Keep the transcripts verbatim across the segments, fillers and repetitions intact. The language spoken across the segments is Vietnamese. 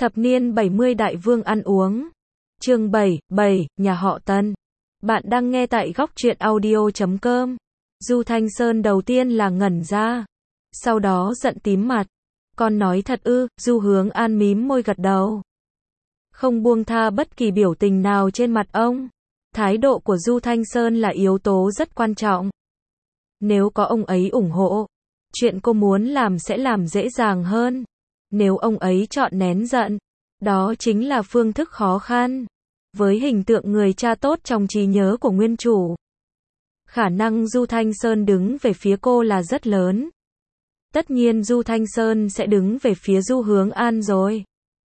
Thập niên bảy mươi đại vương ăn uống. Chương bảy, bảy, nhà họ Tân. Bạn đang nghe tại góc truyện audio chấm com. Du Thanh Sơn đầu tiên là ngẩn ra. Sau đó giận tím mặt. Con nói thật ư? Du Hướng An mím môi gật đầu. Không buông tha bất kỳ biểu tình nào trên mặt ông. Thái độ của Du Thanh Sơn là yếu tố rất quan trọng. Nếu có ông ấy ủng hộ, chuyện cô muốn làm sẽ làm dễ dàng hơn. Nếu ông ấy chọn nén giận, đó chính là phương thức khó khăn. Với hình tượng người cha tốt trong trí nhớ của nguyên chủ, khả năng Du Thanh Sơn đứng về phía cô là rất lớn. Tất nhiên Du Thanh Sơn sẽ đứng về phía Du Hướng An rồi.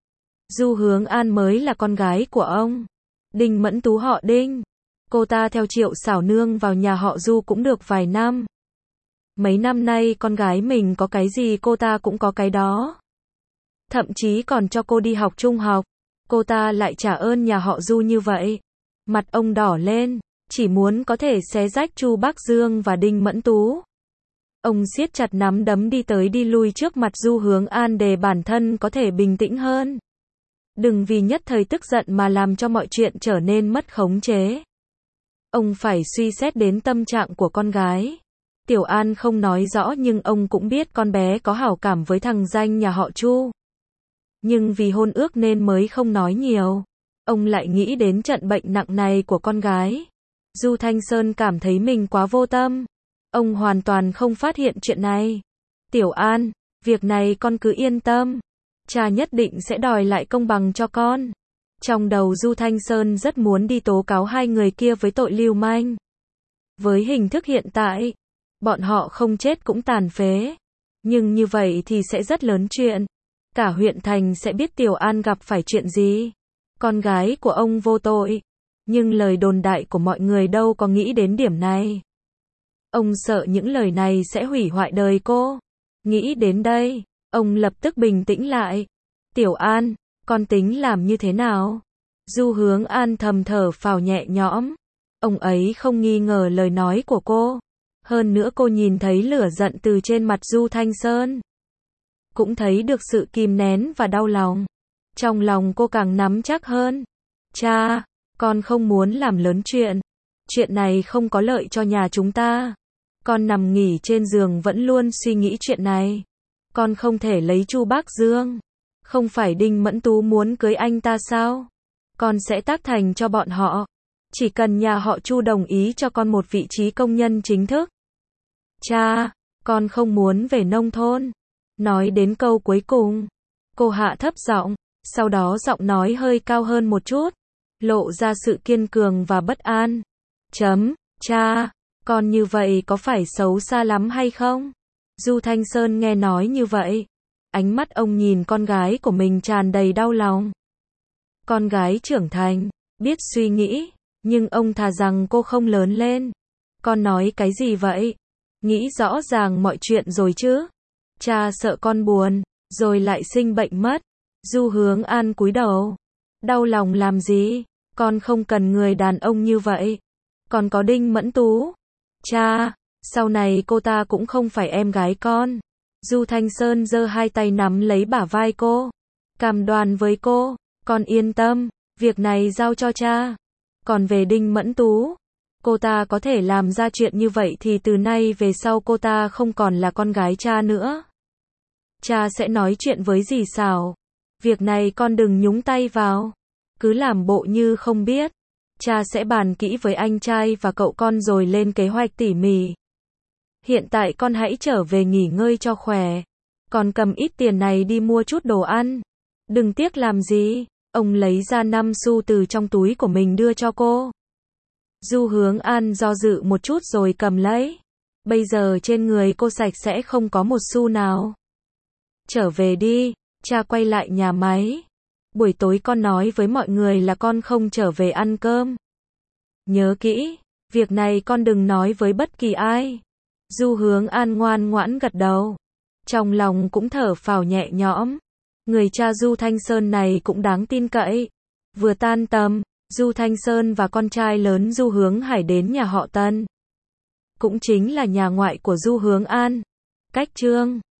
Du Hướng An mới là con gái của ông. Đinh Mẫn Tú họ Đinh. Cô ta theo Triệu Xảo Nương vào nhà họ Du cũng được vài năm. Mấy năm nay con gái mình có cái gì cô ta cũng có cái đó. Thậm chí còn cho cô đi học trung học. Cô ta lại trả ơn nhà họ Du như vậy. Mặt ông đỏ lên, chỉ muốn có thể xé rách Chu Bác Dương và Đinh Mẫn Tú. Ông siết chặt nắm đấm đi tới đi lui trước mặt Du Hướng An để bản thân có thể bình tĩnh hơn. Đừng vì nhất thời tức giận mà làm cho mọi chuyện trở nên mất khống chế. Ông phải suy xét đến tâm trạng của con gái. Tiểu An không nói rõ nhưng ông cũng biết con bé có hảo cảm với thằng danh nhà họ Chu. Nhưng vì hôn ước nên mới không nói nhiều. Ông lại nghĩ đến trận bệnh nặng này của con gái. Du Thanh Sơn cảm thấy mình quá vô tâm. Ông hoàn toàn không phát hiện chuyện này. Tiểu An, việc này con cứ yên tâm. Cha nhất định sẽ đòi lại công bằng cho con. Trong đầu Du Thanh Sơn rất muốn đi tố cáo hai người kia với tội lưu manh. Với hình thức hiện tại, bọn họ không chết cũng tàn phế. Nhưng như vậy thì sẽ rất lớn chuyện. Cả huyện thành sẽ biết Tiểu An gặp phải chuyện gì. Con gái của ông vô tội. Nhưng lời đồn đại của mọi người đâu có nghĩ đến điểm này. Ông sợ những lời này sẽ hủy hoại đời cô. Nghĩ đến đây, ông lập tức bình tĩnh lại. Tiểu An, con tính làm như thế nào? Du Hướng An thầm thở phào nhẹ nhõm. Ông ấy không nghi ngờ lời nói của cô. Hơn nữa cô nhìn thấy lửa giận từ trên mặt Du Thanh Sơn. Cũng thấy được sự kìm nén và đau lòng. Trong lòng cô càng nắm chắc hơn. Cha, con không muốn làm lớn chuyện. Chuyện này không có lợi cho nhà chúng ta. Con nằm nghỉ trên giường vẫn luôn suy nghĩ chuyện này. Con không thể lấy Chu Bác Dương. Không phải Đinh Mẫn Tú muốn cưới anh ta sao? Con sẽ tác thành cho bọn họ. Chỉ cần nhà họ Chu đồng ý cho con một vị trí công nhân chính thức. Cha, con không muốn về nông thôn. Nói đến câu cuối cùng, cô hạ thấp giọng, sau đó giọng nói hơi cao hơn một chút, lộ ra sự kiên cường và bất an. Chấm, cha, con như vậy có phải xấu xa lắm hay không? Du Thanh Sơn nghe nói như vậy, ánh mắt ông nhìn con gái của mình tràn đầy đau lòng. Con gái trưởng thành, biết suy nghĩ, nhưng ông thà rằng cô không lớn lên. Con nói cái gì vậy? Nghĩ rõ ràng mọi chuyện rồi chứ? Cha sợ con buồn, rồi lại sinh bệnh mất. Du Hướng An cúi đầu. Đau lòng làm gì? Con không cần người đàn ông như vậy. Còn có Đinh Mẫn Tú. Cha, sau này cô ta cũng không phải em gái con. Du Thanh Sơn giơ hai tay nắm lấy bả vai cô. Cam đoan với cô, con yên tâm, việc này giao cho cha. Còn về Đinh Mẫn Tú, cô ta có thể làm ra chuyện như vậy thì từ nay về sau cô ta không còn là con gái cha nữa. Cha sẽ nói chuyện với dì Xảo. Việc này con đừng nhúng tay vào. Cứ làm bộ như không biết. Cha sẽ bàn kỹ với anh trai và cậu con rồi lên kế hoạch tỉ mỉ. Hiện tại con hãy trở về nghỉ ngơi cho khỏe. Còn cầm ít tiền này đi mua chút đồ ăn. Đừng tiếc làm gì. Ông lấy ra năm xu từ trong túi của mình đưa cho cô. Du Hướng An do dự một chút rồi cầm lấy. Bây giờ trên người cô sạch sẽ không có một xu nào. Trở về đi, cha quay lại nhà máy. Buổi tối con nói với mọi người là con không trở về ăn cơm. Nhớ kỹ, việc này con đừng nói với bất kỳ ai. Du Hướng An ngoan ngoãn gật đầu. Trong lòng cũng thở phào nhẹ nhõm. Người cha Du Thanh Sơn này cũng đáng tin cậy. Vừa tan tầm, Du Thanh Sơn và con trai lớn Du Hướng Hải đến nhà họ Tân. Cũng chính là nhà ngoại của Du Hướng An. Cách chương